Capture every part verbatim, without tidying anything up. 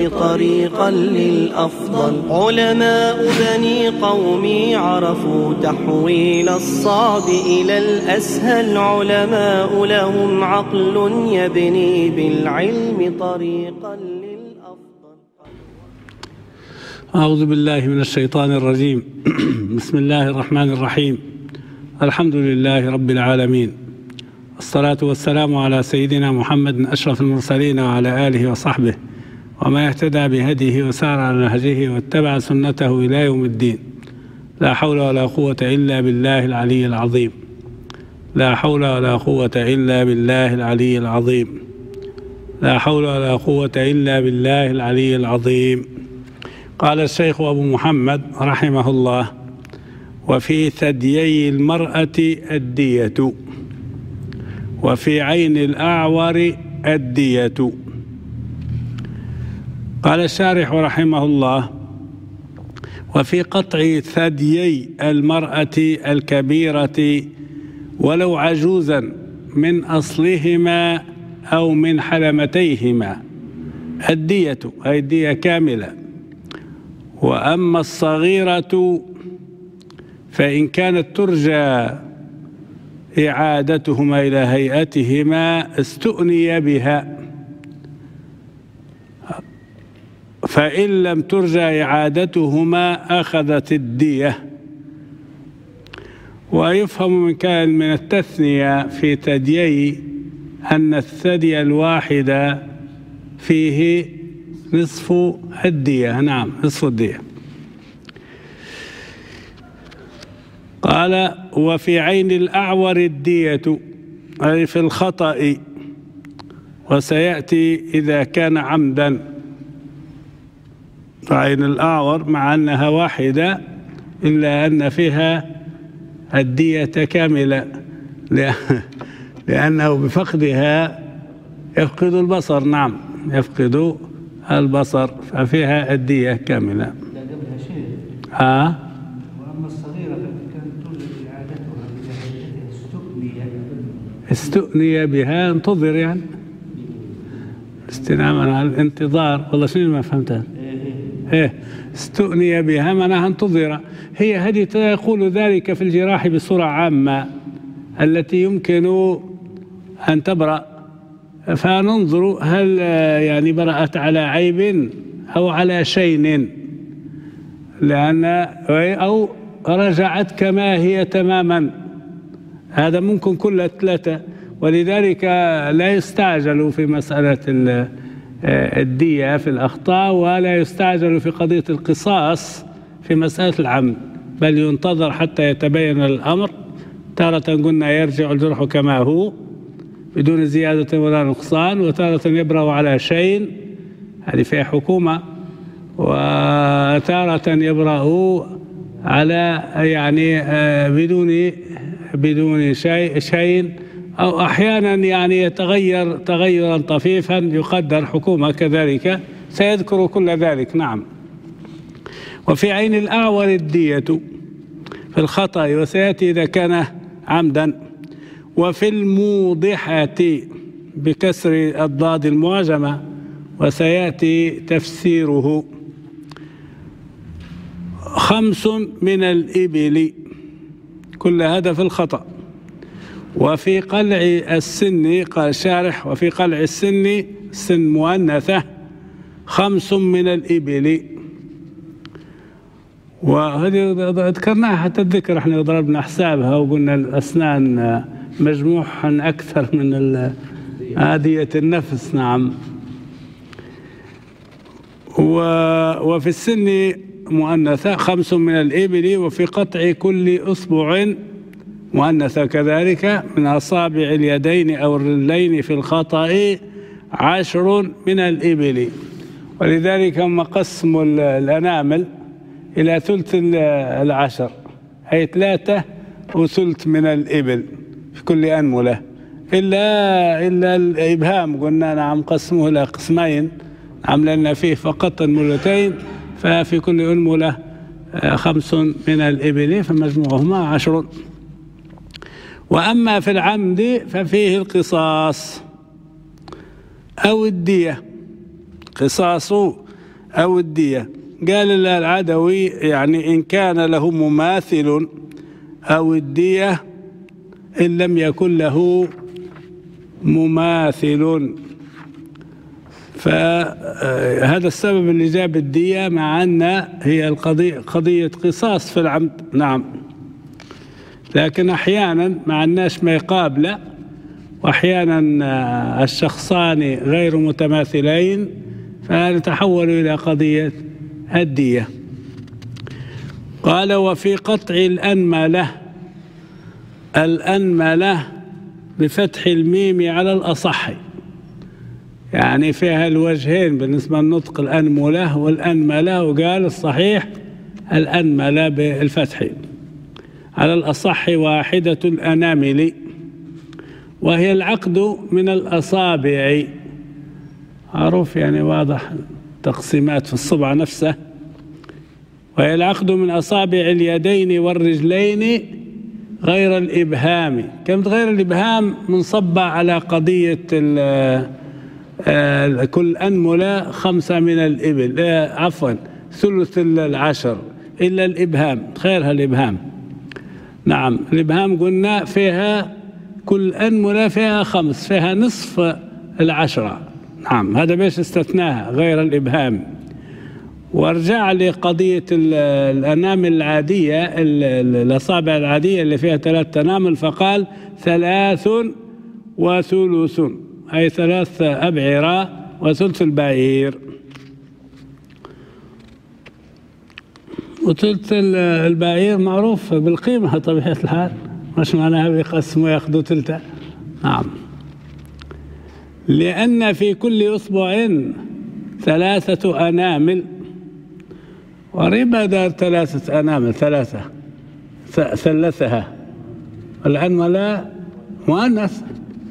العلم طريقا للأفضل. علماء بني قومي عرفوا تحويل الصعب إلى الأسهل. علماء لهم عقل يبني بالعلم طريقا للأفضل. أعوذ بالله من الشيطان الرجيم. بسم الله الرحمن الرحيم. الحمد لله رب العالمين، الصلاة والسلام على سيدنا محمد أشرف المرسلين وعلى آله وصحبه وما اهتدى بهديه وسار على نهجه واتبع سنته إلى يوم الدين. لا حول ولا قوة إلا بالله العلي العظيم. لا حول ولا قوة إلا بالله العلي العظيم. لا حول ولا قوة إلا بالله العلي العظيم. قال الشيخ أبو محمد رحمه الله: وفي ثديي المرأة الدية، وفي عين الأعور الدية. قال الشارح رحمه الله: وفي قطع ثديي المرأة الكبيرة ولو عجوزا من أصلهما أو من حلمتيهما الدية، أي الدية كاملة. وأما الصغيرة فإن كانت ترجى إعادتهما إلى هيئتهما استؤني بها، فإن لم ترجى إعادتهما أخذت الدية. ويفهم من كان من التثنية في ثديي أن الثدي الواحد فيه نصف الدية. نعم، نصف الدية. قال: وفي عين الأعور الدية، أي في الخطأ، وسيأتي إذا كان عمدا. عين الأعور مع أنها واحدة إلا أن فيها الدية كاملة، لأنه بفقدها يفقد البصر. نعم، يفقد البصر، ففيها الدية كاملة. آه استؤني بها، انتظر يعني استناما على الانتظار. والله شنو ما فهمتها؟ ايه استؤني بها معناها انتظر. هي هذه تقول ذلك في الجراح بصورة عامة التي يمكن أن تبرأ، فننظر هل يعني برأت على عيب أو على شين، لأن أو رجعت كما هي تماما. هذا ممكن كل ثلاثة، ولذلك لا يستعجل في مسألة الدية في الأخطاء، ولا يستعجل في قضية القصاص في مسألة العمد، بل ينتظر حتى يتبين الأمر. تارة قلنا يرجع الجرح كما هو بدون زيادة ولا نقصان، وتارة يبرأ على شيء، هذه فيها حكومة، وتارة يبرأ على يعني بدون بدون شيء شيء أو أحيانا يعني يتغير تغيرا طفيفا يقدر حكومة كذلك، سيذكر كل ذلك. نعم. وفي عين الأعور الدية في الخطأ، وسيأتي إذا كان عمدا. وفي الموضحة بكسر الضاد المعجمة، وسيأتي تفسيره. خمس من الإبل، كل هذا في الخطأ. وفي قلع السن، قال الشارح: وفي قلع السن، سن مؤنثة، خمس من الإبل. وهذه ذكرناها حتى الذكر، احنا ضربنا حسابها وقلنا الأسنان مجموعا أكثر من عادية النفس. نعم. وفي السن مؤنثة خمس من الإبل. وفي قطع كل أصبع مؤنثة كذلك من أصابع اليدين أو الرجلين في الخطأ عشر من الإبل. ولذلك هم قسموا الأنامل إلى ثلث العشر، أي ثلاثة وثلث من الإبل في كل أنملة، إلا إلا الإبهام قلنا نعم قسموه إلى قسمين، عملنا فيه فقط أنملتين، ففي كل أنملة خمس من الإبل، فمجموعهما عشر. وأما في العمد ففيه القصاص أو الدية. قصاص أو الدية. قال العدوي يعني إن كان له مماثل أو الدية إن لم يكن له مماثل. فهذا السبب اللي جاب الدية، مع أن هي القضية قضية قصاص في العمد. نعم، لكن أحيانا مع الناس ما يقابله، وأحيانا الشخصان غير متماثلين فنتحول إلى قضية الدية. قال وفي قطع الأنملة، الأنملة بفتح الميم على الأصح، يعني فيها الوجهين بالنسبة للنطق، الأنملة والأنملة، وقال الصحيح الأنملة بالفتح على الأصح واحدة الأنامل، وهي العقد من الأصابع. معروف يعني واضح تقسيمات في الصبع نفسه. وهي العقد من أصابع اليدين والرجلين غير الإبهام. كم غير الإبهام منصبة على قضية كل أنملة خمسة من الإبل، عفوا ثلث العشر إلا الإبهام، خيرها الإبهام. نعم، الإبهام قلنا فيها كل أنملة فيها خمس، فيها نصف العشرة. نعم، هذا بيش استثناها غير الإبهام. وارجع لقضية الأنامل العادية، الأصابع العادية اللي فيها ثلاث أنامل، فقال ثلاث وثلث، أي ثلاث أبعرة وثلث البعير. وثلث البعير معروف بالقيمة طبيعة الحال، مش معناها بيقسموا ياخذوا ثلثة. نعم، لأن في كل أصبع ثلاثة أنامل، وربا دار ثلاثة أنامل، ثلاثة ثلثها، والأنملة مؤنث.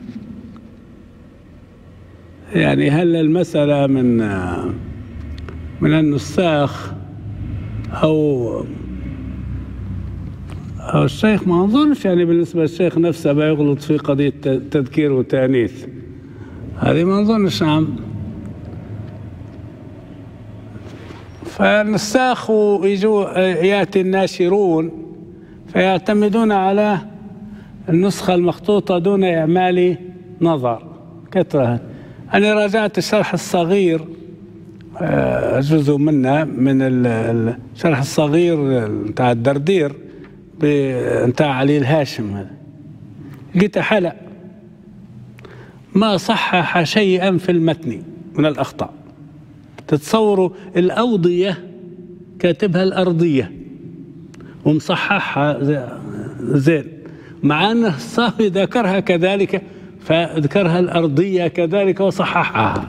يعني هل المسألة من من النساخ أو أو الشيخ؟ ما أظنش يعني بالنسبة للشيخ نفسه بيغلط في قضية تذكير وتانيث، هذه ما أظنش. نعم، فالنساخ يجوا يأتي الناشرون فيعتمدون على النسخة المخطوطة دون إعمال نظر كثرة. أنا راجعت الشرح الصغير، جزء منه من الشرح الصغير بتاع الدردير بتاع علي الهاشم، لقيت حلق ما صحح شيئا في المتن من الأخطاء. تتصوروا الأوضية كاتبها الأرضية ومصححها زين، مع أنه الصافي ذكرها كذلك، فذكرها الأرضية كذلك وصححها.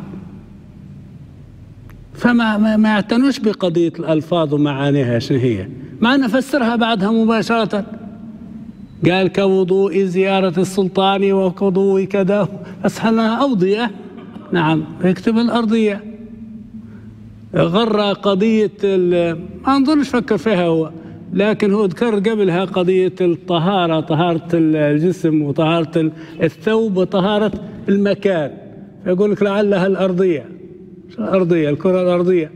فما ما, ما يعتنوش بقضية الألفاظ ومعانيها شنو هي، مع أنه فسرها بعدها مباشرة، قال كوضوء زيارة السلطان وكوضوء كذا، بس أنها أوضية. نعم، يكتب الأرضية. غر قضية ما نظنش فكر فيها هو، لكن هو ذكر قبلها قضية الطهارة، طهارة الجسم وطهارة الثوب وطهارة المكان، يقول لك لعلها الأرضية. الأرضية الكرة الأرضية.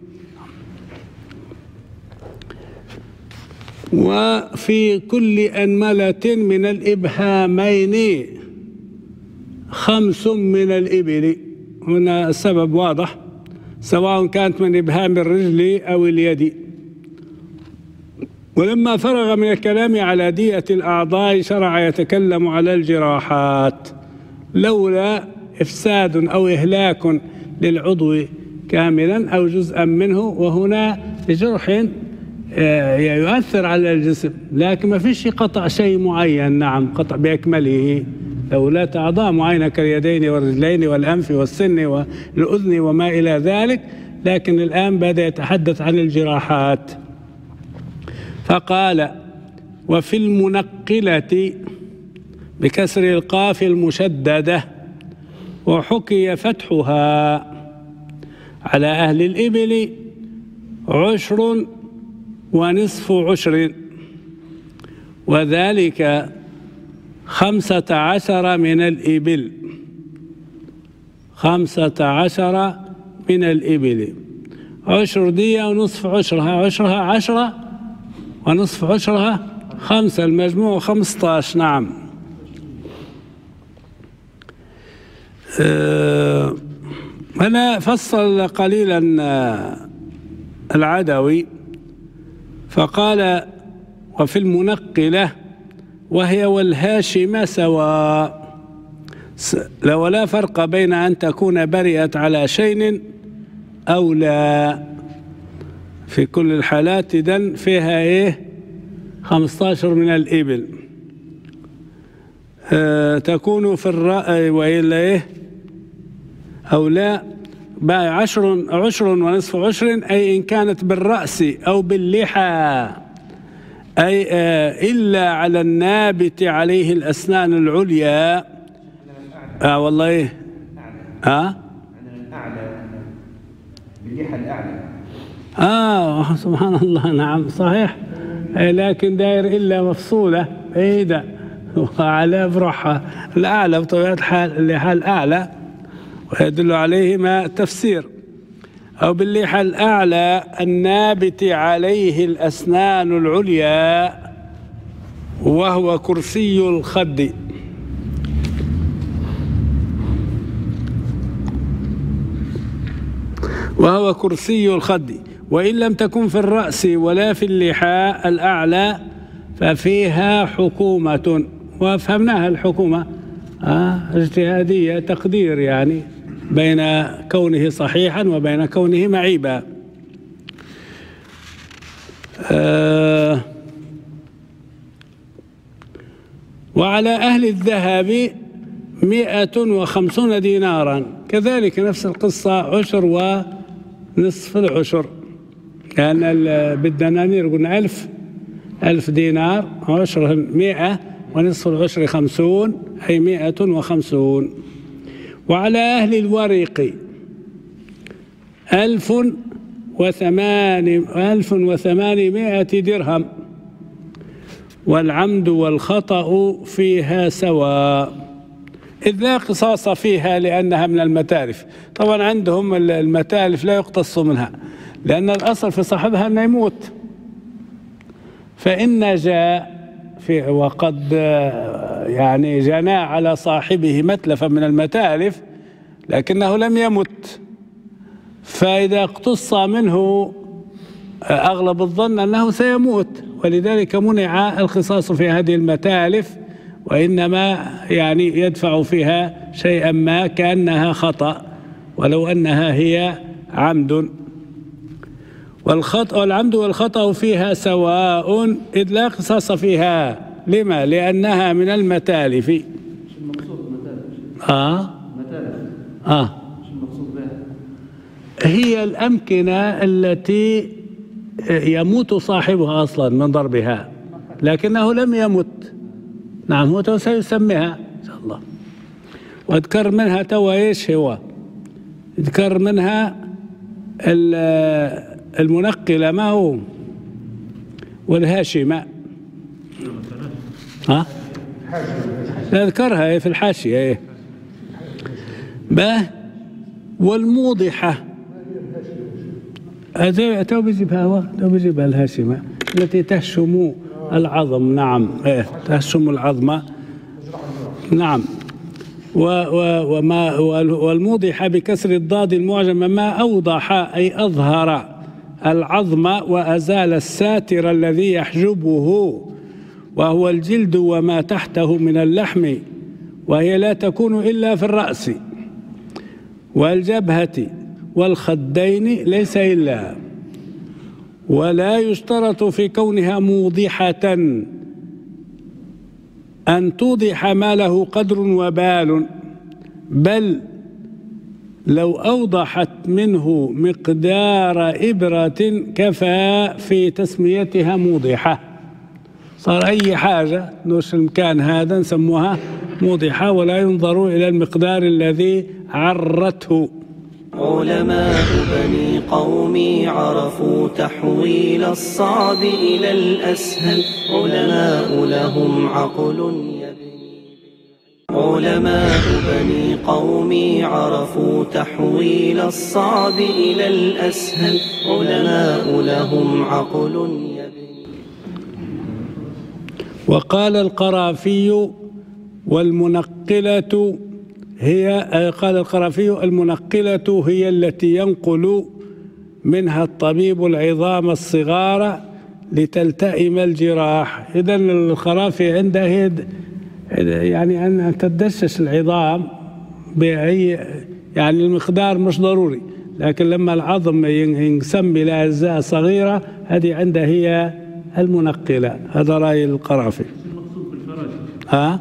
وفي كل أنملة من الإبهامين خمس من الإبل. هنا السبب واضح، سواء كانت من إبهام الرجل أو اليد. ولما فرغ من الكلام على دية الأعضاء شرع يتكلم على الجراحات، لولا إفساد أو إهلاك للعضو كاملا أو جزءا منه، وهنا جرح يؤثر على الجسم لكن ما فيش قطع شيء معين. نعم، قطع بأكمله، لولا أعضاء معينة كاليدين والرجلين والأنف والسن والأذن وما إلى ذلك، لكن الآن بدأ يتحدث عن الجراحات. فقال وفي المنقلة بكسر القاف المشددة، وحكي فتحها على أهل الإبل عشر ونصف عشر، وذلك خمسة عشر من الإبل، خمسة عشر من الإبل. عشر دية ونصف عشرها، عشرها عشرة ونصف عشرها خمسة، المجموع خمسة عشر. نعم. أه أنا فصل قليلا العدوي فقال: وفي المنقلة وهي والهاشمة سواء، ولا فرق بين أن تكون برئت على شيء أو لا، في كل الحالات إذن فيها إيه خمسة عشر من الإبل. أه تكون في الرأي وإلا إيه أو لا بقى عشر عشر ونصف عشر، أي إن كانت بالرأس أو باللحى، أي آه إلا على النابت عليه الأسنان العليا. آه والله إيه آه باللحى الأعلى. آه سبحان الله. نعم صحيح، لكن داير إلا مفصولة بعيدة وعلى بروحها الأعلى بطبيعة الحال، اللحى الأعلى، ويدل عليه ما التفسير. أو باللحى الأعلى النابت عليه الأسنان العليا، وهو كرسي الخد. وهو كرسي الخد، وإن لم تكن في الرأس ولا في اللحى الأعلى ففيها حكومة. وفهمناها الحكومة آه اجتهادية تقدير، يعني بين كونه صحيحا وبين كونه معيبا. آه وعلى أهل الذهب مئة وخمسون دينارا، كذلك نفس القصة، عشر ونصف العشر، لأن يعني بالدنانير قلنا ألف ألف دينار، عشر مئة ونصف العشر خمسون، أي مئة وخمسون. وعلى أهل الورق ألف وثمان ألف وثمانمائة درهم، والعمد والخطأ فيها سواء، إذ لا قصاص فيها لأنها من المتالف. طبعا عندهم المتالف لا يقتص منها، لأن الأصل في صاحبها أنه يموت، فإن جاء في وقد يعني جنى على صاحبه متلفا من المتالف لكنه لم يمت، فإذا اقتص منه أغلب الظن أنه سيموت، ولذلك منع القصاص في هذه المتالف، وإنما يعني يدفع فيها شيئا ما كأنها خطأ ولو أنها هي عمد. والخطأ والعمد والخطأ فيها سواء، إذ لا قصاص فيها. لما؟ لأنها من المتالف. شو المقصود بالمتالف؟ آه متالف آه شو المقصود بها؟ هي الأمكنة التي يموت صاحبها أصلا من ضربها لكنه لم يمت. نعم، هو تو سيسميها إن شاء الله. واذكر منها تو إيش هو؟ اذكر منها المنقلة ما هو، والهاشمة ها؟ اذكرها في الحاشية ايه باه. والموضحة تو بيجيبها هو تو بيجيبها الهاشمة التي تهشم العظم. نعم ايه تهشم العظمة. نعم. وما والموضحة بكسر الضاد المعجمة ما أوضح أي أظهر العظم وأزال الساتر الذي يحجبه، وهو الجلد وما تحته من اللحم، وهي لا تكون إلا في الرأس والجبهة والخدين ليس إلا. ولا يشترط في كونها موضحة أن توضح ما له قدر وبال، بل لو أوضحت منه مقدار إبرة كفى في تسميتها موضحة. صار أي حاجة نوش المكان هذا نسموها موضحة، ولا ينظر إلى المقدار الذي عرته. علماء بني قومي عرفوا تحويل الصعب إلى الأسهل، علماء لهم عقل يبني. علماء بني بني قومي عرفوا تحويل الصعب إلى الأسهل علماء لهم عقل يبني. وقال القرافي والمنقلة هي قال القرافي المنقلة هي التي ينقل منها الطبيب العظام الصغار لتلتئم الجراح. إذن الخرافي عنده يعني أن تدشش العظام بأي يعني المقدار مش ضروري، لكن لما العظم ينقسم إلى أجزاء صغيرة هذه عنده هي المنقلة. هذا رأي القرافي. المقصود بالفراش ها؟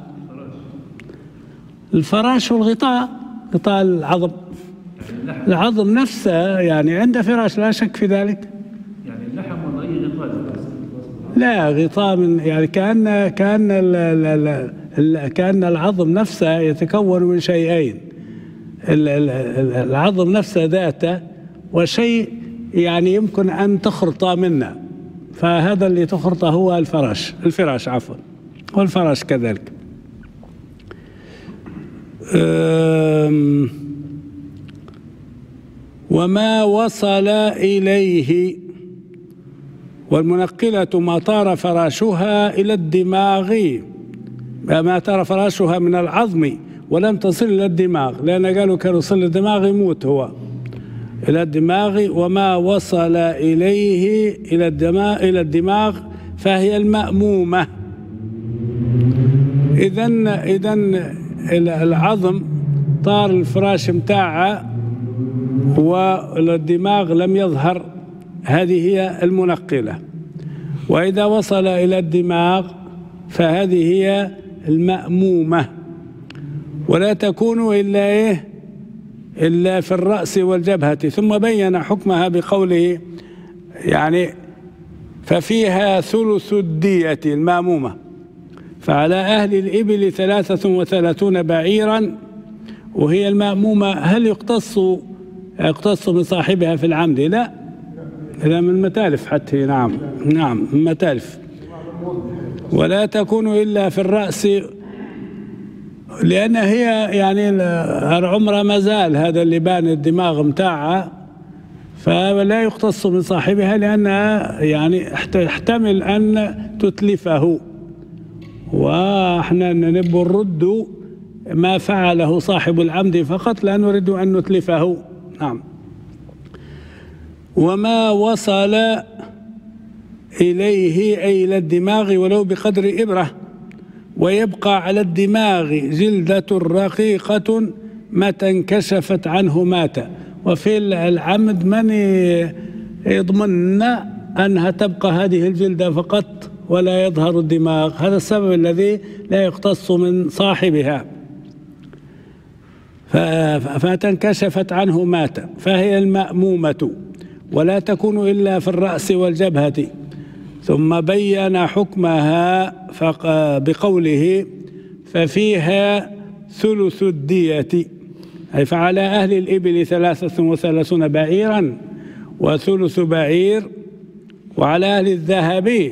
الفراش والغطاء، غطاء العظم، العظم نفسه يعني عنده فراش لا شك في ذلك. يعني اللحم ولا أي غطاء؟ لا، غطاء من يعني كأن كأن ال ال ال كأن العظم نفسه يتكون من شيئين، العظم نفسه ذاته وشيء يعني يمكن أن تخرط منه، فهذا اللي تخرطه هو الفراش الفراش عفوا والفراش كذلك. وما وصل إليه، والمنقلة ما طار فراشها إلى الدماغ، ما طار فراشها من العظم ولم تصل إلى الدماغ، لأن قالوا كان يوصل للدماغ يموت هو إلى الدماغ. وما وصل إليه إلى الدماغ إلى الدماغ فهي المأمومة. إذن إذن العظم طار الفراش متاعه والدماغ لم يظهر، هذه هي المنقلة. وإذا وصل إلى الدماغ فهذه هي المأمومة، ولا تكون إلا إيه إلا في الرأس والجبهة. ثم بين حكمها بقوله يعني ففيها ثلث الدية المأمومة، فعلى أهل الإبل ثلاثة وثلاثون بعيرا، وهي المأمومة. هل يقتص يقتص من صاحبها في العمد؟ لا، إذا من المتالف حتى. نعم نعم من المتالف. ولا تكون إلا في الرأس، لأن هي يعني العمر ما زال هذا اللي بان الدماغ متاعها، فلا يقتص من صاحبها لأنها يعني يحتمل أن تتلفه، وإحنا نبغى نرد ما فعله صاحب العمد فقط، لا نريد أن نتلفه. نعم. وما وصل إليه أي إلى الدماغ ولو بقدر إبرة، ويبقى على الدماغ جلدة رقيقة متى انكشفت عنه مات. وفي العمد من يضمن أنها تبقى هذه الجلدة فقط ولا يظهر الدماغ، هذا السبب الذي لا يقتص من صاحبها. فتنكشفت عنه مات، فهي المأمومة. ولا تكون إلا في الرأس والجبهة. ثم بين حكمها بقوله ففيها ثلث الدية، أي فعلى أهل الإبل ثلاثة وثلاثون بعيرا وثلث بعير، وعلى أهل الذهب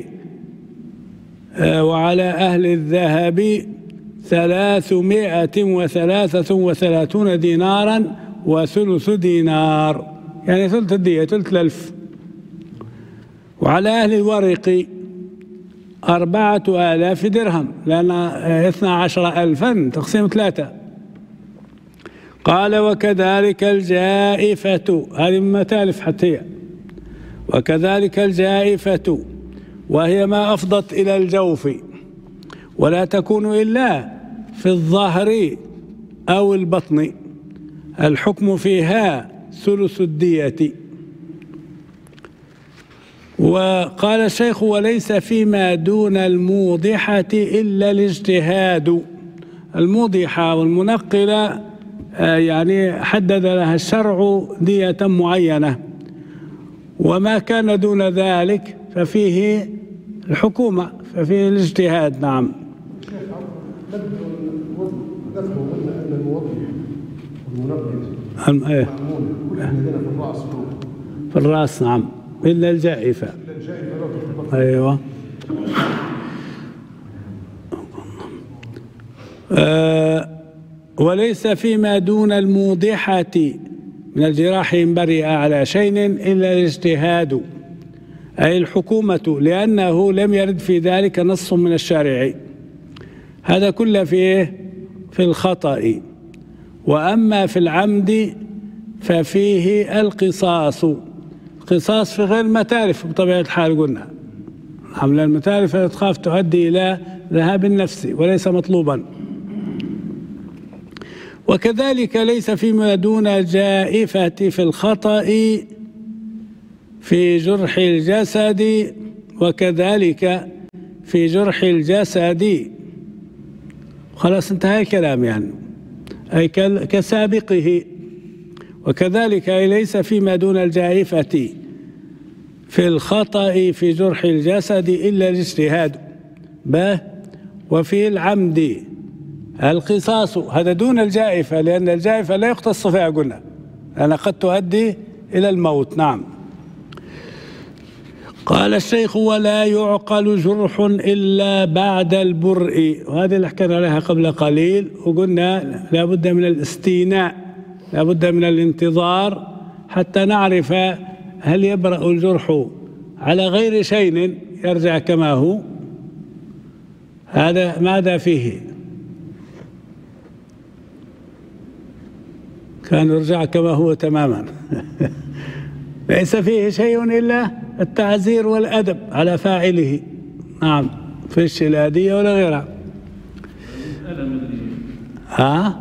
وعلى أهل الذهب ثلاثمائة وثلاثة وثلاثون دينارا وثلث دينار، يعني ثلث الدية ثلث الألف. وعلى أهل الورق أربعة آلاف درهم، لأن اثنى عشر ألفا تقسيم ثلاثة. قال وكذلك الجائفة، هذه من متالف حتى هي. وكذلك الجائفة وهي ما أفضت إلى الجوف، ولا تكون إلا في الظهر أو البطن، الحكم فيها ثلث الدية. وقال الشيخ وليس فيما دون الموضحة إلا الاجتهاد. الموضحة والمنقلة يعني حدد لها الشرع دية معينة، وما كان دون ذلك ففيه الحكومة، ففيه الاجتهاد. نعم. ايه في الرأس، نعم، إلا الجائفة. أيوة. آه وليس فيما دون الموضحة من الجراح إن برئ على شيء إلا الاجتهاد أي الحكومة، لأنه لم يرد في ذلك نص من الشارع. هذا كله في في الخطأ. وأما في العمد ففيه القصاص. القصاص في غير المتالف بطبيعة الحال قلنا، حمل المتالف تخاف تؤدي إلى ذهاب النفس وليس مطلوبا. وكذلك ليس فيما دون الجائفة في الخطأ في جرح الجسد، وكذلك في جرح الجسد. خلاص انتهى الكلام يعني، أي كسابقه. وكذلك أي ليس فيما دون الجائفة في الخطأ في جرح الجسد إلا الاجتهاد به. وفي العمد القصاص، هذا دون الجائفة، لأن الجائفة لا يختص فيها قلنا، لأنها قد تؤدي إلى الموت. نعم. قال الشيخ: ولا يعقل جرح إلا بعد البرء. وهذه اللي حكينا عليها قبل قليل، وقلنا لا بد من الاستيناء، لا بد من الانتظار حتى نعرف هل يبرأ الجرح على غير شيء يرجع كما هو. هذا ماذا فيه؟ كان يرجع كما هو تماما. ليس فيه شيء إلا التعزير والأدب على فاعله. نعم، فيش الآدية ولا غيرها. ها؟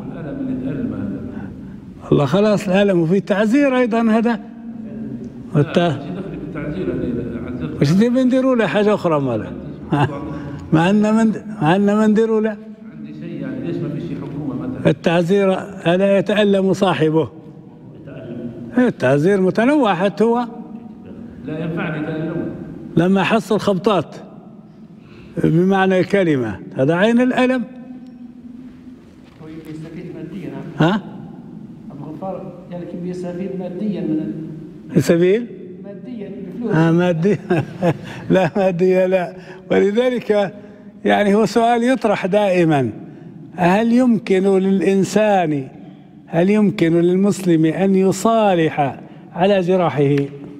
والله خلاص الألم، وفي تعزير أيضا. هذا والت... وش دي بنديروا له حاجة أخرى ماله؟ مع أن من مع أن ما نديروا له عندي شيء يعني ليش ما في شيء حكومة مثلا؟ التعزير ألا يتألم صاحبه؟ التعزير متنوع حتى هو. لا ينفعني تألمه. لما حصل خبطات بمعنى الكلمة، هذا عين الألم. هو يستفيد ماديا. ها؟ أبو غفار يعني كيف يستفيد ماديا من سبيل؟ ماديا بفلوس. آه ماديا. لا ماديا لا. ولذلك يعني هو سؤال يطرح دائما: هل يمكن للإنسان هل يمكن للمسلم أن يصالح على جراحه؟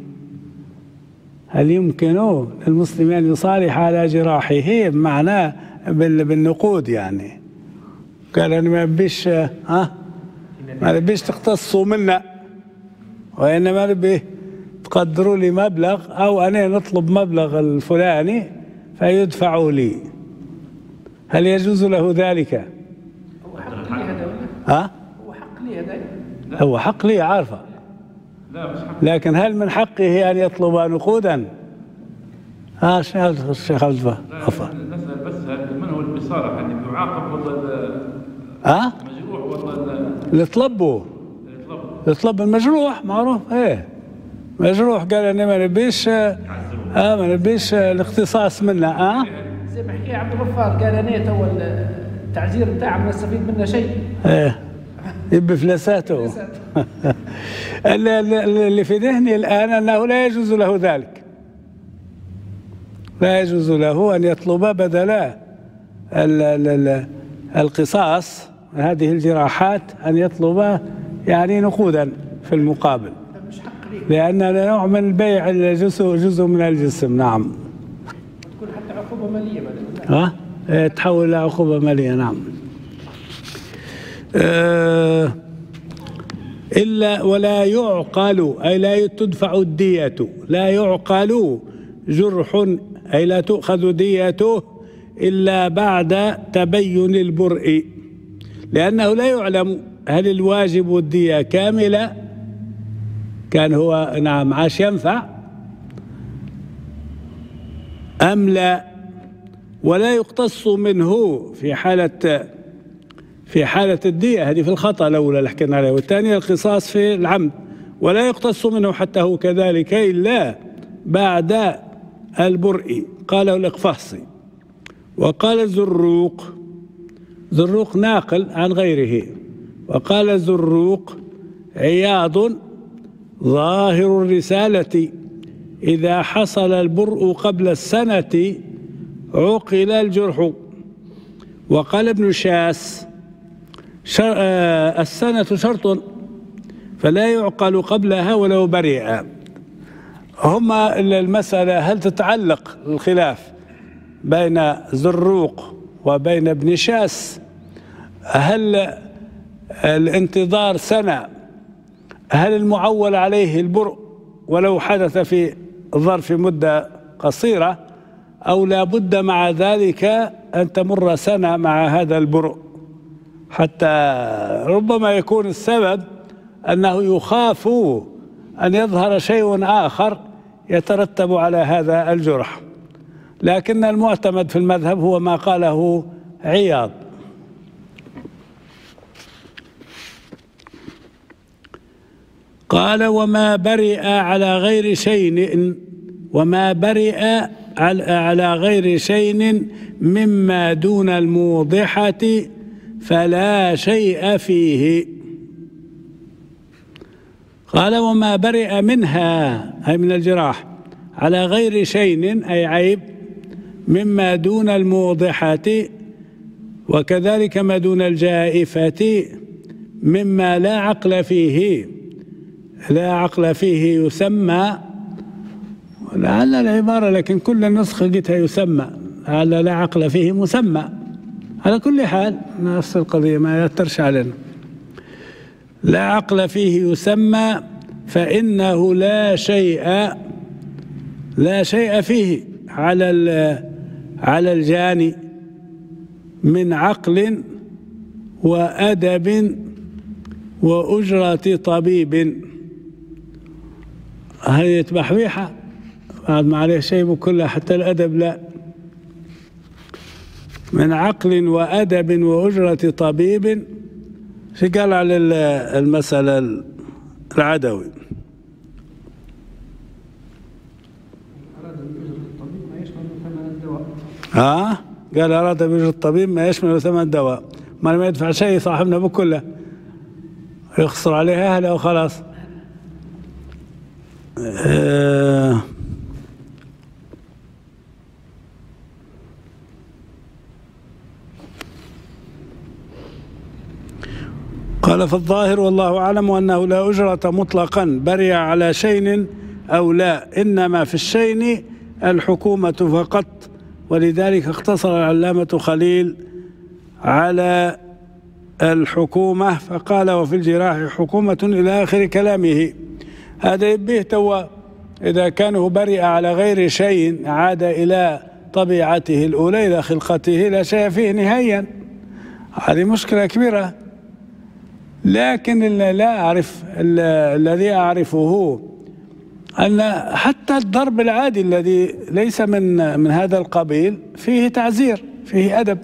هل يمكن للمسلم أن يصالح على جراحه بمعنى بالنقود يعني؟ قال أنا ما بيش ها ما بيش تقتصوا منا، وإنما نبي تقدروا لي مبلغ، أو أنا نطلب مبلغ الفلاني فيدفعوا لي. هل يجوز له ذلك؟ هو حق لي هذا. ها؟ هو حق لي هذا. هو حق لي عارفة، لا مش حق. لكن هل من حقه أن يطلب نقودا؟ ها الشيخ عبد الوهاب نسأل بس من هو اللي بيصالح؟ يعني بيعاقب ولا ها؟ مجروح ولا اللي طلبه؟ اللي طلب المجروح معروف. ايه مجروح قال انا ما نبيش اه ما نبيش الاختصاص منه. اه زي ما حكي عبد الغفار قال انا تو التعزير بتاعه ما نستفيد منه شيء. ايه يبي فلساته. اللي في ذهني الآن أنه لا يجوز له ذلك، لا يجوز له أن يطلب بدل القصاص هذه الجراحات أن يطلب يعني نقودا في المقابل، لأن نوع من البيع الجزء جزء من الجسم. نعم. تكون حتى عقوبة مالية بعد. ها تحول إلى عقوبة مالية. نعم. أه إلا ولا يعقل أي لا تدفع الدية، لا يعقل جرح أي لا تؤخذ ديته إلا بعد تبين البرء، لأنه لا يعلم هل الواجب الدية كاملة كان هو نعم عاش ينفع أم لا، ولا يقتص منه في حالة في حالة الدية، هذه في الخطأ الأولى اللي حكينا عليها، والثانية القصاص في العمد، ولا يقتص منه حتى هو كذلك إلا بعد البرء. قاله الإقفاصي. وقال الزروق، زروق ناقل عن غيره، وقال الزروق عياض ظاهر الرسالة إذا حصل البرء قبل السنة عقل الجرح. وقال ابن شاس السنة شرط فلا يعقل قبلها ولو برئ. هما المسألة هل تتعلق الخلاف بين زروق وبين ابن شاس، هل الانتظار سنة هل المعول عليه البرء ولو حدث في ظرف مدة قصيرة، أو لا بد مع ذلك أن تمر سنة مع هذا البرء، حتى ربما يكون السبب أنه يخاف أن يظهر شيء آخر يترتب على هذا الجرح. لكن المعتمد في المذهب هو ما قاله عياض. قال وما برئ على غير شيء وما برئ على غير شيء مما دون الموضحة فلا شيء فيه. قال وما برئ منها أي من الجراح على غير شيء أي عيب مما دون الموضحة، وكذلك ما دون الجائفة مما لا عقل فيه. لا عقل فيه يسمى، لعل العبارة لكن كل النسخة جتها يسمى، لعل لا عقل فيه مسمى. على كل حال نفس القضية ما يترش علينا. لا عقل فيه يسمى فإنه لا شيء لا شيء فيه على على الجاني من عقل وأدب وأجرة طبيب. هي بحويحة بعد ما عليه شيء بكلها حتى الأدب لا. من عقل وأدب وأجرة طبيب. شو قال على المسألة العدوي؟ ها قال أراد بأجرة الطبيب ما يشمل ثمن الدواء، ما لم يدفع شيء صاحبنا بكله يخسر عليه أهله وخلاص. أه قال فالظاهر والله أعلم أنه لا أجرة مطلقا برئ على شيء أو لا، إنما في الشيء الحكومة فقط. ولذلك اقتصر العلامة خليل على الحكومة فقال وفي الجراح حكومة إلى آخر كلامه. هذا يبيه توا إذا كانه برئ على غير شيء عاد إلى طبيعته الأولى إلى خلقته لا شيء فيه نهائيا. هذه مشكلة كبيرة. لكن لا أعرف الذي أعرفه أن حتى الضرب العادي الذي ليس من من هذا القبيل فيه تعزير فيه أدب.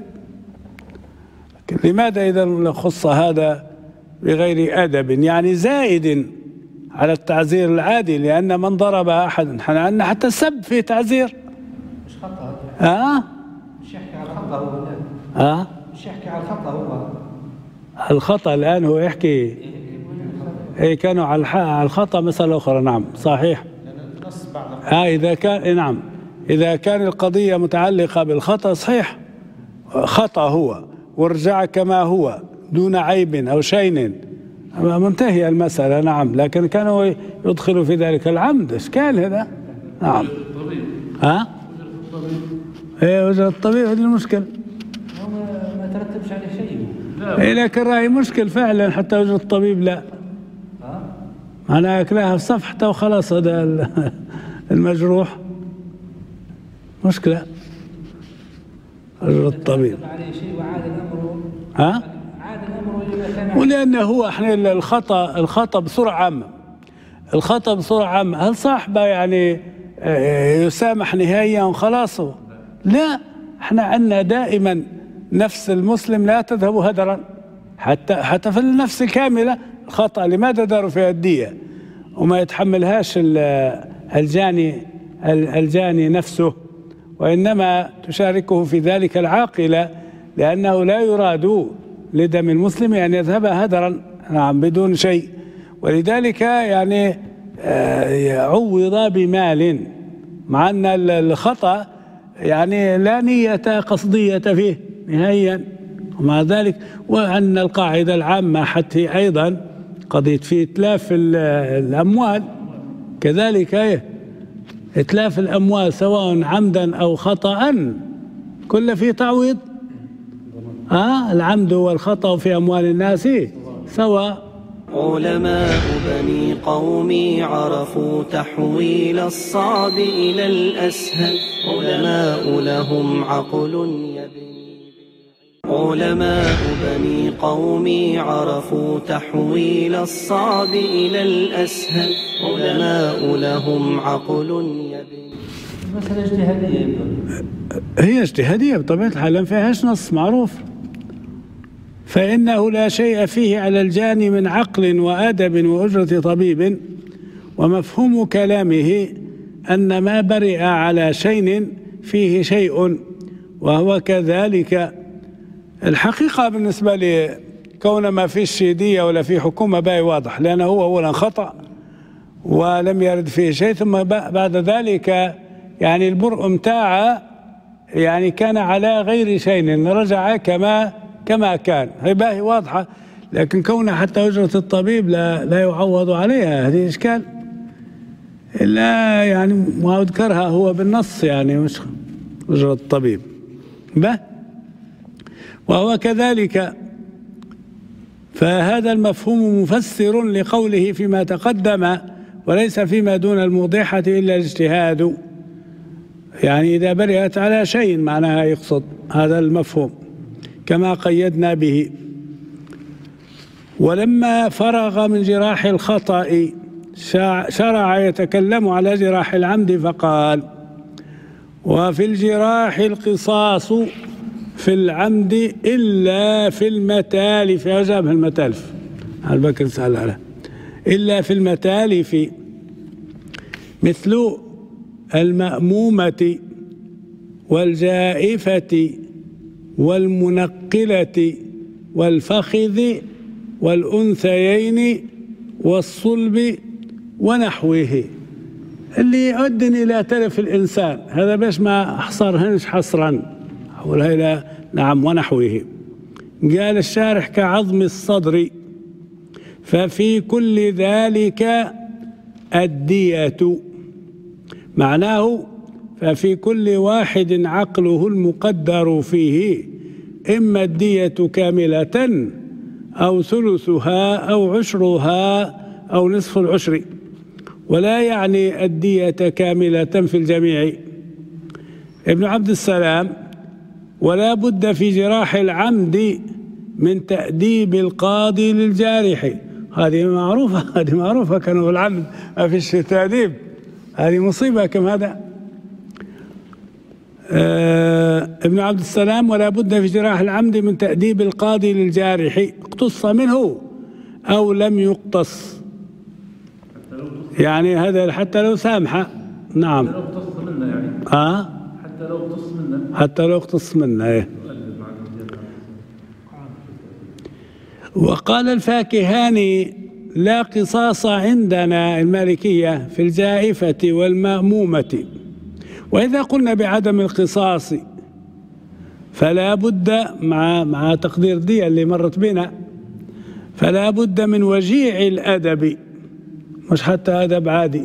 لماذا إذا خص هذا بغير أدب؟ يعني زائد على التعزير العادي، لأن من ضرب أحد أن حتى السب فيه تعزير. مش خطأ. ها؟ مش يحكي على الخطأ هو الآن. ها؟ مش يحكي على الخطأ هو. الخطأ الآن هو يحكي. إيه كانوا على على الخطأ مسألة أخرى. نعم صحيح. آه إذا كان نعم إذا كان القضية متعلقة بالخطأ صحيح خطأ هو وارجع كما هو دون عيب أو شيء منتهية المسألة. نعم لكن كانوا يدخلوا في ذلك العمد. إشكال هذا. نعم. ها؟ إيه وجه الطبيب هذه المشكلة. ما ترتبش عليه شيء. إيه لكن رأي مشكل فعلا حتى وجه الطبيب لا. أنا أكلها في صفحته وخلاص هذا المجروح مشكلة. وجه الطبيب. عليه شيء وعاد الأمر. ها؟ عاد الأمر إلى كان. ولأنه هو احنا الخطأ الخطأ بصورة عامة. الخطأ بصورة عامة هل صاحبه يعني يسامح نهائيا وخلاص؟ لا احنا عندنا دائما نفس المسلم لا تذهب هدرا حتى حتى في النفس الكاملة. الخطأ لماذا داروا فيها الدية وما يتحملهاش الجاني الجاني نفسه، وإنما تشاركه في ذلك العاقلة، لأنه لا يراد لدم المسلم أن يذهب هدرا نعم بدون شيء. ولذلك يعني عوض بمال، مع أن الخطأ يعني لا نية قصدية فيه نهائيا ومع ذلك وأن القاعدة العامة حتى أيضا قضية في إتلاف الأموال كذلك، إيه إتلاف الأموال سواء عمدا أو خطأ كل فيه تعويض. آه العمد والخطأ في أموال الناس سواء. علماء بني قومي عرفوا تحويل الصعب إلى الأسهل، علماء لهم عقل يبني. علماء بني قومي عرفوا تحويل الصعب إلى الأسهل، علماء لهم عقل يبني. مسألة اجتهادية، هي اجتهادية بطبيعة الحال، ما فيهاش نص معروف، فإنه لا شيء فيه على الجاني من عقل وأدب وأجرة طبيب، ومفهوم كلامه أن ما برئ على شيء فيه شيء، وهو كذلك. الحقيقة بالنسبة لي كون ما فيش دية ولا في حكومة باقي واضح، لأنه هو أولا خطأ ولم يرد فيه شيء، ثم بعد ذلك يعني البرء متاعه يعني كان على غير شيء، رجع كما كما كان، هي باهي واضحة. لكن كونه حتى أجرة الطبيب لا لا يعوض عليها، هذه إشكال. إلا يعني ما أذكرها هو بالنص، يعني مش أجرة الطبيب به، وهو كذلك. فهذا المفهوم مفسر لقوله فيما تقدم وليس فيما دون الموضحة إلا الاجتهاد، يعني إذا برئت على شيء معناها يقصد هذا المفهوم كما قيدنا به. ولما فرغ من جراح الخطأ شرع يتكلم على جراح العمد فقال: وفي الجراح القصاص في العمد إلا في المتالف. أجابها المتالف، على بكر سأل عليه. إلا في المتالف مثل المأمومة والجائفة والمنقلة والفخذ والأنثيين والصلب ونحوه، اللي يؤدن إلى تلف الإنسان. هذا باش ما أحصرهنش حصرا حولها إلى نعم ونحوه. قال الشارح: كعظم الصدر، ففي كل ذلك الدية. معناه ففي كل واحد عقله المقدر فيه إما الدية كاملة أو ثلثها أو عشرها أو نصف العشر، ولا يعني الدية كاملة في الجميع. ابن عبد السلام: ولا بد في جراح العمد من تأديب القاضي للجارح. هذه معروفة، هذه معروفة، كانوا في العمد ما فيش تأديب، هذه مصيبة كم هذا. آه ابن عبد السلام: ولا بد في جراح العمد من تأديب القاضي للجارح، اقتص منه أو لم يقتص، يعني هذا حتى لو سامحة. نعم. حتى لو اقتص منه، يعني آه حتى لو اقتص منه، حتى لو اقتص منه. إيه. وقال الفاكهاني: لا قصاص عندنا المالكية في الجائفة والمأمومة. وإذا قلنا بعدم القصاص فلا بد مع مع تقدير دي اللي مرت بنا، فلا بد من وجيع الأدب، مش حتى أدب عادي،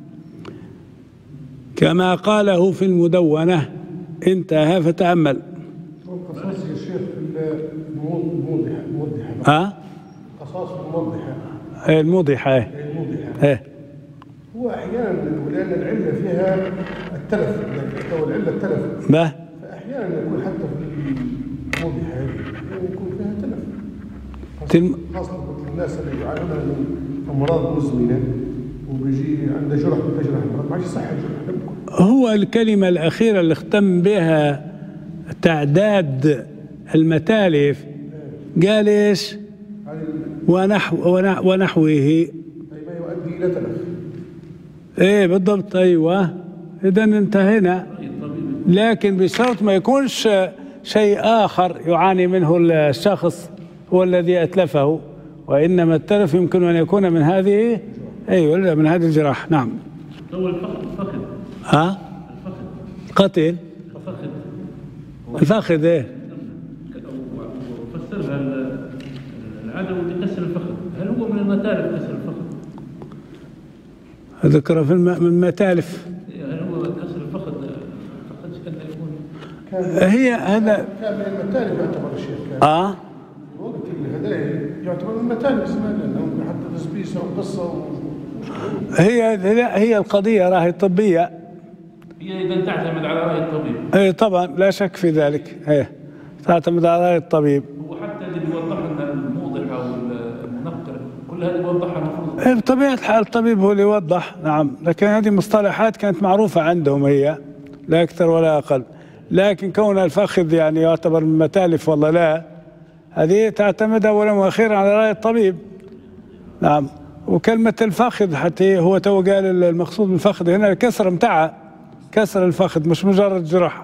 كما قاله في المدونة. انتهى فتأمل. القصاص يا شيخ في الموضحة الموضحة ها؟ قصاص الموضحة الموضحة. الموضحة. ايه. هو أحيانا لأن العلة فيها التلف، لو العلة التلف به، فأحيانا يكون حتى في الموضحة هذه يكون فيها تلف، تلم... خاصة الناس اللي يعانون من أمراض مزمنة وبيجي عنده جرح بتجرح ما عادش صح الجرح. هو الكلمة الأخيرة اللي اختم بها تعداد المتالف قال إيش؟ ونحو ونحوه، أي ما يؤدي إلى تلف. إيه بالضبط، أيوة. إذا انتهينا، لكن بشرط ما يكونش شيء آخر يعاني منه الشخص هو الذي أتلفه، وإنما التلف يمكن أن يكون من هذه، أيوة، من هذه الجراح. نعم. هو الفخذ. ها؟ الفخذ. قتل. الفخذ. الفخذ. إيه. متالف كسر الفخذ. ذكر في الم... من متالف. يعني هو كسر الفخذ أعتقدش كان يكون. هي هذا كان من المتالف يعتبر الشيخ. كان اه الوقت اللي هذا يعتبر من المتالف زمان، لانه ممكن حتى تسبيسه وقصه و... هي هي القضيه راهي طبيه. هي إذا تعتمد على رأي الطبيب. اي طبعا لا شك في ذلك. هي تعتمد على رأي الطبيب. هو حتى اللي بيوضح لنا الموضح أو المنقر كل هذه بيوضحها المفروض. بطبيعة الحال الطبيب هو اللي يوضح، نعم، لكن هذه مصطلحات كانت معروفة عندهم هي لا أكثر ولا أقل. لكن كون الفخذ يعني يعتبر من متالف ولا لا، هذه تعتمد أولا وأخيرا على رأي الطبيب. نعم. وكلمة الفخذ حتى هو تو قال المقصود بالفخذ هنا الكسر متاعها، كسر الفخذ مش مجرد جرح.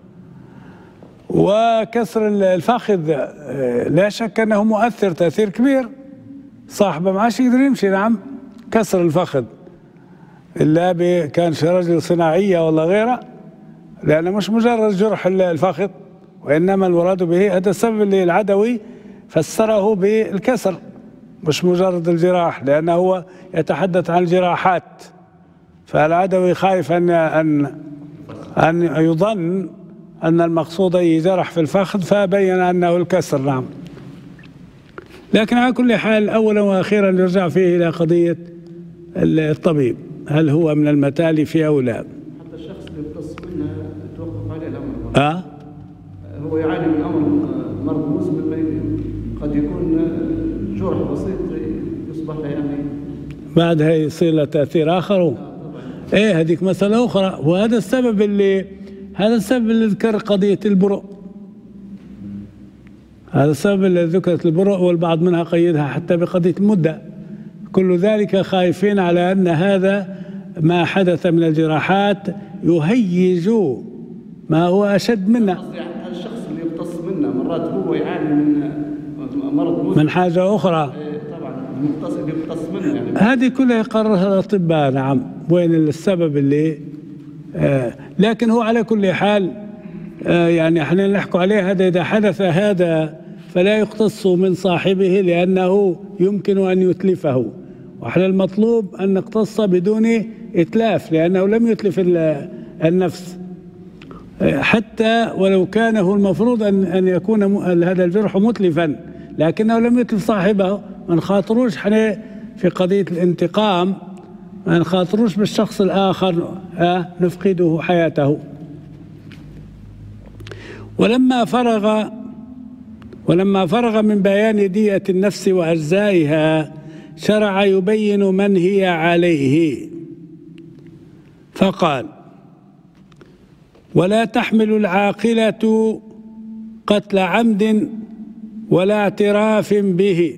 وكسر الفخذ لا شك أنه مؤثر تأثير كبير، صاحبه ما عادش يقدر يمشي. نعم، كسر الفخذ إلا كان في رجل صناعية ولا غيره، لأنه مش مجرد جرح الفخذ، وإنما المراد به هذا السبب اللي العدوي فسره بالكسر مش مجرد الجراح، لأنه هو يتحدث عن الجراحات، فالعدوي خايف أن أن أن يظن أن المقصود أي جرح في الفخذ، فبين أنه الكسر. نعم. لكن على كل حال أولا وأخيرا يرجع فيه إلى قضية الطبيب، هل هو من المتالف أو لا. حتى الشخص اللي يقتص منه يتوقف عليه الأمر. آه؟ هو يعاني من أمر مرض مزمن، قد يكون جرح بسيط يصبح له يعني بعدها يصير له تأثير آخر. إيه هذيك مسألة أخرى. وهذا السبب اللي هذا السبب اللي ذكر قضية البرء، هذا السبب اللي ذكرت البرء، والبعض منها قيدها حتى بقضية المدة. كل ذلك خايفين على أن هذا ما حدث من الجراحات يهيج ما هو أشد منه. يعني الشخص اللي يقتص منه مرات هو يعاني من مرض مزمن من حاجة أخرى. طبعا المقتص اللي يقتص منه يعني هذه كلها يقررها الأطباء. نعم، وين السبب اللي آه لكن هو على كل حال آه يعني احنا نحكي عليه هذا إذا حدث هذا فلا يقتص من صاحبه، لأنه يمكن أن يتلفه، وإحنا المطلوب أن نقتص بدون إتلاف، لأنه لم يتلف النفس حتى ولو كان هو المفروض أن أن يكون هذا الجرح متلفا، لكنه لم يتلف صاحبه. ما نخاطروش احنا في قضية الانتقام، ما نخاطروش بالشخص الآخر آه نفقده حياته. ولما فرغ ولما فرغ من بيان دية النفس وأجزائها شرع يبين من هي عليه، فقال: ولا تحمل العاقلة قتل عمد ولا اعتراف به،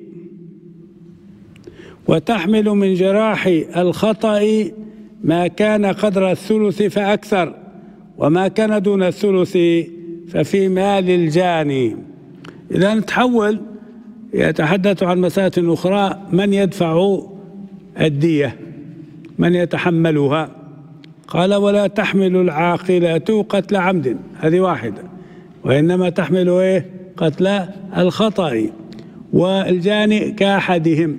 وتحمل من جراح الخطأ ما كان قدر الثلث فأكثر، وما كان دون الثلث ففي مال الجاني. إذا نتحول يتحدث عن مسألة أخرى: من يدفع الدية، من يتحملها. قال: ولا تحمل العاقلة قتل عمد، هذه واحدة، وإنما تحمل إيه؟ قتل الخطأ، والجاني كأحدهم.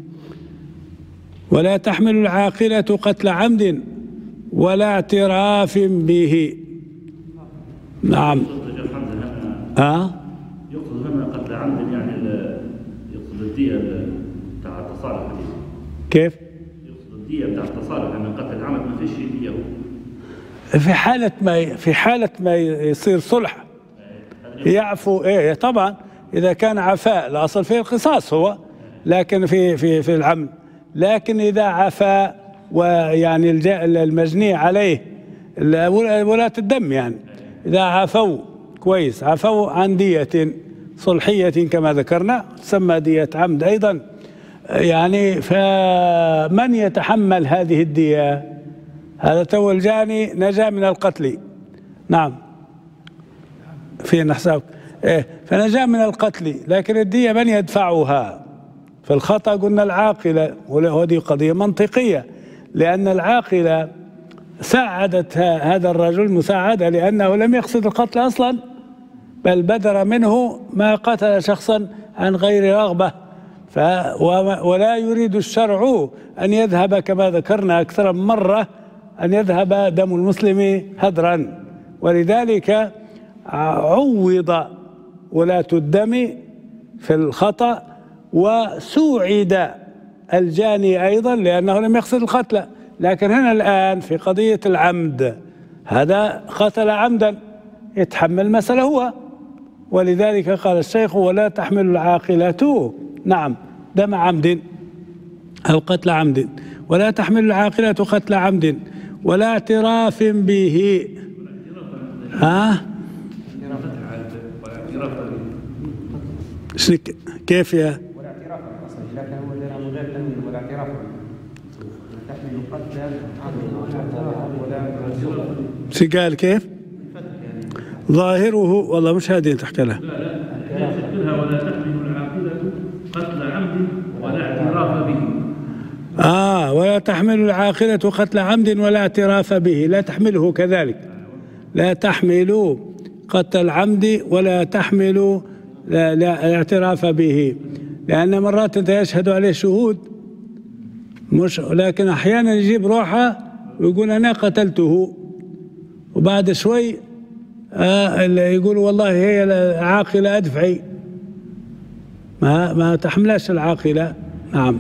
ولا تحمل العاقلة قتل عمد ولا اعتراف به. نعم. اه يقصد هنا قتل عمد يعني يقصد الدية بتاع التصالح. كيف؟ يقصد الدية بتاع التصالح، لأن قتل عمد ما فيش دية. في حالة ما في حالة ما يصير صلح يعفو. ايه طبعا إذا كان عفاء، الأصل فيه القصاص هو، لكن في في في العمد. لكن إذا عفا ويعني المجني عليه ولاة الدم، يعني إذا عفوا كويس، عفوا عن دية صلحية كما ذكرنا تسمى دية عمد أيضا، يعني فمن يتحمل هذه الدية؟ هذا تو الجاني نجا من القتل. نعم، في نحساب إيه فنجا من القتل، لكن الدية من يدفعها؟ في الخطأ قلنا العاقلة، وهذه قضية منطقية، لأن العاقلة ساعدت هذا الرجل مساعدة، لأنه لم يقصد القتل أصلا، بل بدر منه ما قتل شخصا عن غير رغبة، ف ولا يريد الشرع أن يذهب كما ذكرنا أكثر من مرة أن يذهب دم المسلم هدرا، ولذلك عوض ولاة الدم في الخطأ وسوعد الجاني أيضا لأنه لم يقصد القتل. لكن هنا الآن في قضية العمد، هذا قتل عمدا يتحمل مسألة هو، ولذلك قال الشيخ ولا تحمل العاقلة نعم دم عمد أو قتل عمد، ولا تحمل العاقلة قتل عمد ولا اعتراف به. ها كيف يا ولا اعتراف بالقصد، لكن هو من غير تنوين ولا اعتراف تحمل قتل ولا شو قال كيف؟ ظاهره والله مش هذه تحكي لها. لا لا تحملها ولا تحمل العاقلة قتل عمد ولا اعتراف به. آه ولا تحمل العاقلة قتل عمد ولا اعتراف به، لا تحمله كذلك، لا تحمل قتل عمد ولا تحمل لا, لا اعتراف به، لأن مرات أنت يشهد عليه شهود مش، لكن أحيانا يجيب روحه ويقول أنا قتلته، وبعد شوي آه يقول والله هي العاقلة أدفعي، ما ما تحملش العاقلة. نعم.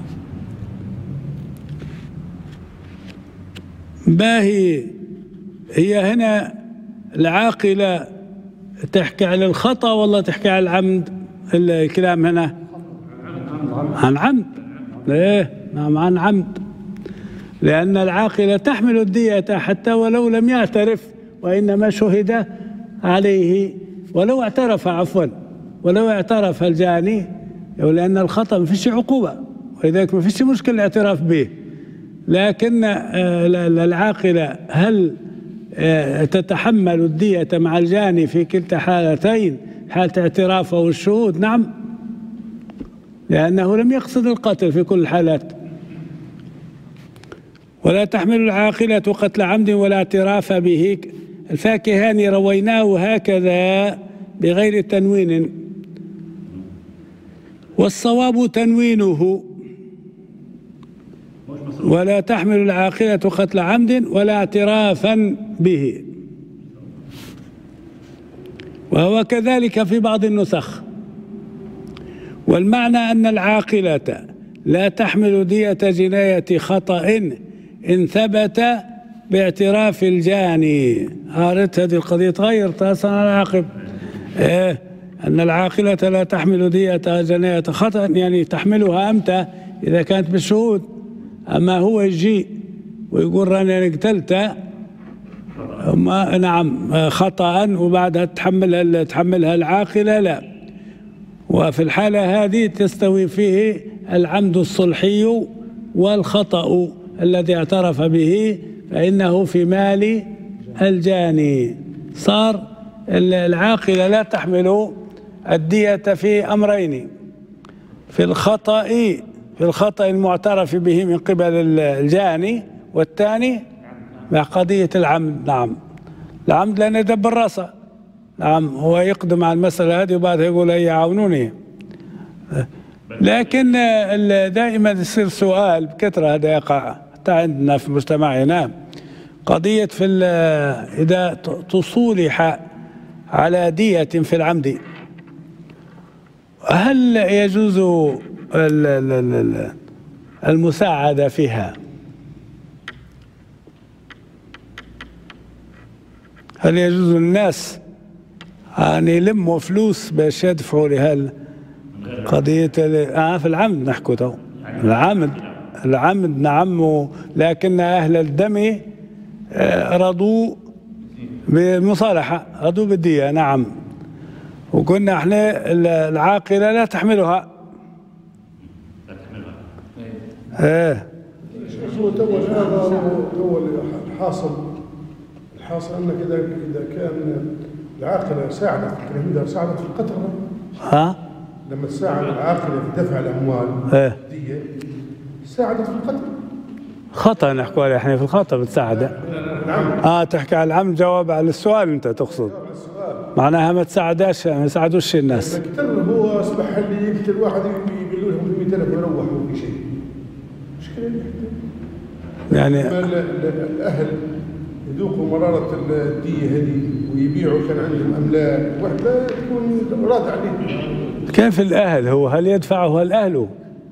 باهي هي هنا العاقلة تحكي على الخطأ والله تحكي على العمد؟ الكلام هنا عن عمد. ليه؟ نعم عن عمد، لأن العاقلة تحمل الدية حتى ولو لم يعترف، وإنما شهد عليه ولو اعترف عفوا ولو اعترف الجاني، لأن الخطأ ما فيش عقوبة ولذلك ما فيش مشكلة الاعتراف به. لكن العاقلة هل تتحمل الدية مع الجاني في كلتا حالتين، حالة اعترافه والشهود؟ نعم، لأنه لم يقصد القتل في كل الحالات. ولا تحمل العاقلة قتل عمد ولا اعتراف به. الفاكهاني رويناه هكذا بغير تنوين، والصواب تنوينه. ولا تحمل العاقلة قتل عمد ولا اعترافا به، وهو كذلك في بعض النسخ. والمعنى أن العاقلة لا تحمل دية جناية خطأ إن ثبت باعتراف الجاني. عارت هذه القضية تغير تأثر على العاقب. إيه أن العاقلة لا تحمل دية جناية خطأ، يعني تحملها أمتى؟ إذا كانت بالشهود. أما هو يجي ويقول راني قتلت نعم خطأ وبعدها تحملها تحملها العاقلة لا. وفي الحالة هذه تستوي فيه العمد الصلحي والخطأ الذي اعترف به، فإنه في مال الجاني. صار العاقلة لا تحمل الدية في أمرين: في الخطأ في الخطأ المعترف به من قبل الجاني، والثاني مع قضية العمد. نعم العمد لأنه يدبر راسه. نعم هو يقدم على المسألة هذه وبعدها يقول هي عاونوني. لكن دائما يصير سؤال بكثرة، هذا يقع حتى عندنا في مجتمعنا، قضية في إذا تصولح على دية في العمد، هل يجوز المساعدة فيها؟ هل يجوز للناس أن يلموا فلوس باش يدفعوا لها قضية آه في العمد؟ نحكوا تو العمد العمد نعم، لكن أهل الدم رضوا بالمصالحة، رضوا بالدية. نعم. وقلنا احنا العاقلة لا تحملها. ايه هو تو هذا هو الحاصل الحاصل انك اذا اذا كان العاقله ساعدت الكلام ساعدت في القتل. ها؟ لما تساعد العاقله في دفع الاموال ايه الدية ساعدت في القتل. خطأ نحكوا عليه احنا في الخطأ بتساعد. اه تحكي على العمد، جواب على السؤال انت تقصد. معناها ما تساعداش ما يساعدوش الناس. القتل هو اصبح اللي يقتل واحد يقول لهم مئة ألف يعني الأهل يذوقوا مرارة الدية هذه ويبيعوا كان عندهم أملاك وحده تكون راد عليه. كيف الأهل؟ هو هل يدفعه الأهل؟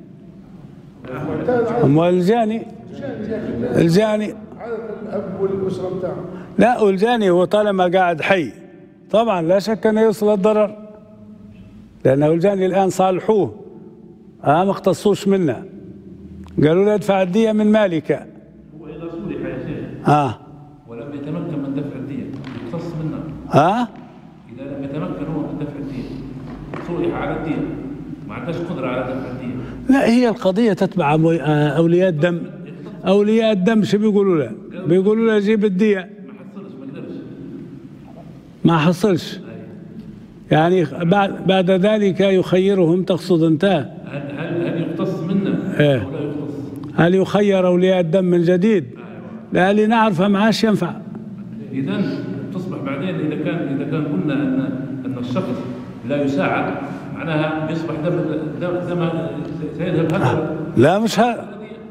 أموال الجاني. الجاني عادة الأب والأسرة بتاعه. لا، والجاني هو طالما قاعد حي طبعا لا شك أنه يوصل الضرر، لأنه الجاني الآن صالحوه آه ما اقتصوش منه، قالوا له ادفع الدية من مالك. هو إذا صلح يا شيخ آه ولم يتمكن من دفع الدية يقتص منه. آه إذا لم يتمكن هو من دفع الدية صلح على الدية ما عندهاش قدرة على دفع الدية. لا، هي القضية تتبع أولياء الدم. أولياء الدم شو بيقولوا له؟ بيقولوا له جيب الدية. ما حصلش ما قدرش. ما حصلش. يعني بعد بعد ذلك يخيرهم، تقصد أنت؟ هل هل هل يقتص منه إيه. أو لا يقتص؟ هل يخير أولياء الدم من جديد؟ لا، اللي نعرفه ما عادش ينفع. إذا تصبح بعدين إذا كان إذا كان قلنا أن أن الشخص لا يساعد معناها بيصبح دم دم, دم سيذهب هدر. لا مش هذا.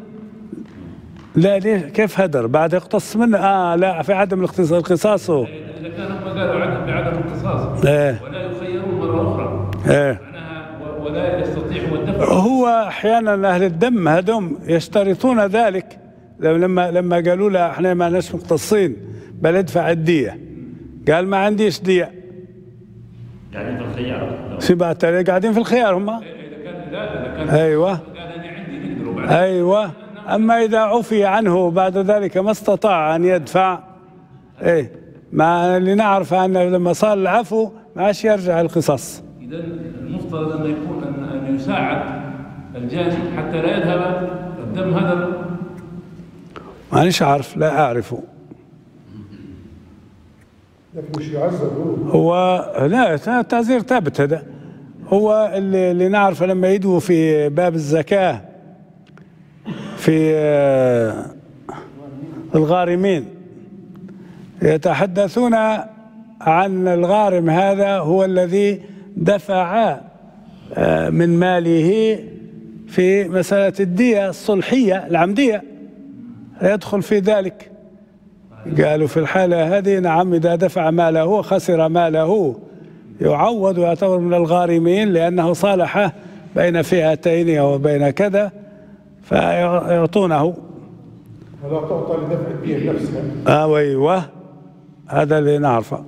لا ليه؟ كيف هدر؟ بعد يقتص منه؟ آه لا، في عدم القصاص. هو إذا كان هم قالوا عدم بعدم الاقتصاص إيه. ولا يخيرون مرة أخرى إيه. معناها ولا يستطيعوا الدفع. هو أحيانا أهل الدم هذم يشترطون ذلك، لما لما قالوا له احنا ما ناش مقتصين بل ادفع الدية، قال ما عنديش دية. قاعدين في الخيار. سبعة قاعدين في الخيار هم. إذا كان لا إذا كان أيوة. قال أنا عندي نقدر وبعدين. أيوة. أما إذا عفي عنه بعد ذلك ما استطاع أن يدفع، إيه، ما اللي نعرف أنه لما صار العفو ما عادش يرجع القصاص. إذا المفترض أن يكون أن أن يساعد الجاني حتى لا يذهب الدم هدر. مانيش عارف، لا أعرفه. لكن مش يعذب هو لا، تعذير ثابت هذا. هو اللي, اللي نعرف لما يدوا في باب الزكاة في الغارمين يتحدثون عن الغارم هذا هو الذي دفع من ماله في مسألة الدية الصلحية العمدية، يدخل في ذلك. قالوا في الحالة هذه نعم، إذا دفع ماله وخسر ماله يعوض ويعتبر من الغارمين لأنه صالح بين فئتين وبين كذا فيعطونه. ولا تعطى لدفع الدية نفسها. آه أيوه، هذا اللي نعرفه.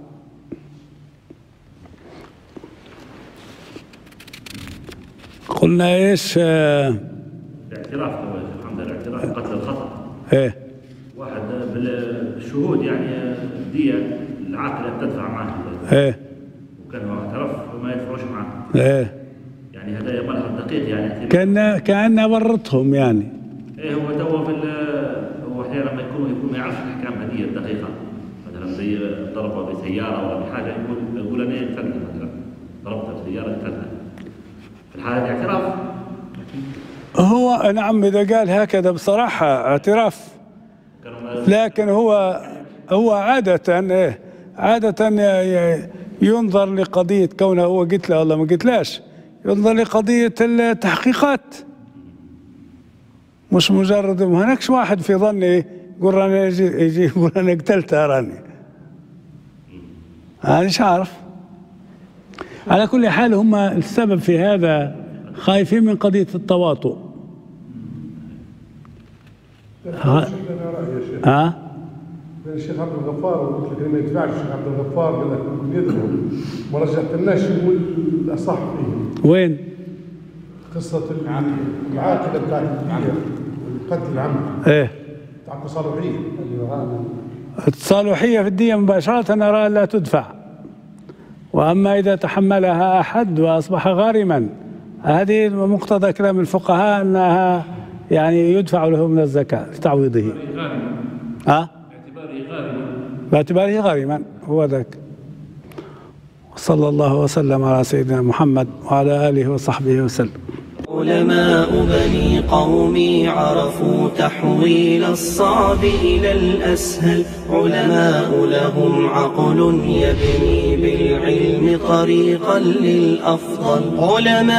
قلنا ايش؟ الاعتراف الحمد لله، الاعتراف قتل الخطأ. ايه. واحد بالشهود يعني الدية العاقلة تدفع معه. ايه. وكان هو اعترف وما يدفعوش معه. ايه. يعني هذا ملحظ دقيق يعني. كان كأنه ورطهم يعني. ايه هو تو في هو احيانا لما يكون يكون ما يعرفش الاحكام هذه الدقيقة، مثلا زي ضربه بسيارة ولا بحاجة يقول يقول انا قتلت مثلا ضربته بسيارة قتلتها. في الحالة دي اعتراف. هو نعم إذا قال هكذا بصراحة اعتراف، لكن هو هو عادة إيه عادة ينظر لقضية كونه هو قلت له والله ما قلتلاش، ينظر لقضية التحقيقات، مش مجرد ما هناكش واحد في ظني يقول أنا يجي يقول أنا قتلتها راني. أنا مش عارف. على كل حال هم السبب في هذا خايفين من قضية التواطؤ. ها؟ ها؟ الشيخ عبد الغفار قلت لك ما يدفعش الشيخ عبد الغفار قال لك ممكن يذهب، ما رجعتلناش يقول الاصح فيه. وين؟ قصة العاقلة بتاعت الدية والقتل العمد. ايه. بتاع التصالحية. التصالحية في الدية مباشرة نرى لا تدفع. وأما إذا تحملها أحد وأصبح غارما هذه مقتضى كلام الفقهاء أنها يعني يدفع له من الزكاة لتعويضه. ها؟ باعتباره غارما. باعتباره غارما هو ذاك. صلى الله وسلم على سيدنا محمد وعلى آله وصحبه وسلم. علماء بني قومي عرفوا تحويل الصعب إلى الأسهل، علماء لهم عقل يبني بالعلم طريقا للأفضل. علماء